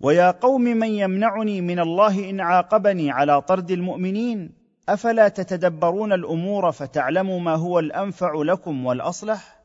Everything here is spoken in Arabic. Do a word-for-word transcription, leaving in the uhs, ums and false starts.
ويا قوم من يمنعني من الله ان عاقبني على طرد المؤمنين؟ افلا تتدبرون الامور فتعلموا ما هو الانفع لكم والاصلح؟